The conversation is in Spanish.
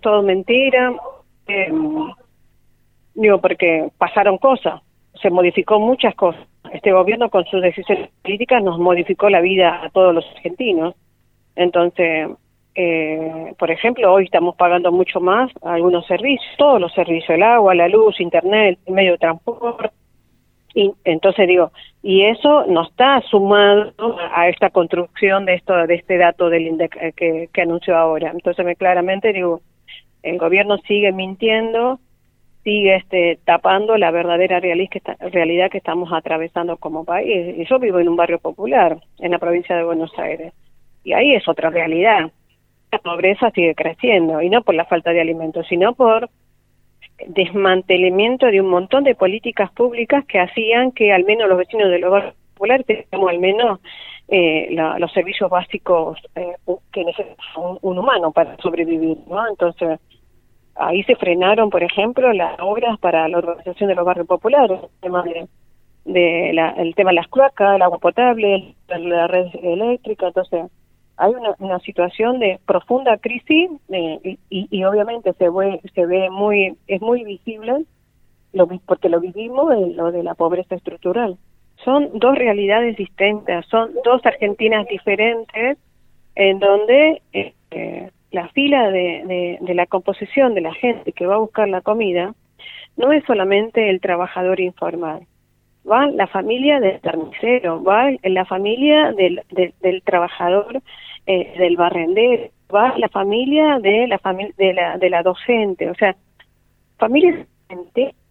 todo mentira, porque pasaron cosas, se modificó muchas cosas. Este gobierno con sus decisiones políticas nos modificó la vida a todos los argentinos. Entonces, por ejemplo, hoy estamos pagando mucho más algunos servicios, todos los servicios, el agua, la luz, internet, el medio de transporte. Y entonces y eso no está sumado a esta construcción de este dato del INDEC que anunció ahora. Entonces, claramente el gobierno sigue mintiendo, sigue tapando la verdadera realidad que estamos atravesando como país. Y yo vivo en un barrio popular, en la provincia de Buenos Aires, y ahí es otra realidad. La pobreza sigue creciendo, y no por la falta de alimentos, sino por desmantelamiento de un montón de políticas públicas que hacían que al menos los vecinos de los barrios populares tengamos al menos los servicios básicos que necesita un humano para sobrevivir, ¿no? Entonces, ahí se frenaron, por ejemplo, las obras para la organización de los barrios populares, el tema el tema de las cloacas, el agua potable, la red eléctrica. Entonces, hay una situación de profunda crisis y obviamente se ve es muy visible porque lo vivimos en lo de la pobreza estructural. Son dos realidades distintas, son dos Argentinas diferentes en donde la fila de la composición de la gente que va a buscar la comida no es solamente el trabajador informal, va la familia del carnicero, va la familia del trabajador, del barrendero, va la familia de la docente, o sea, familias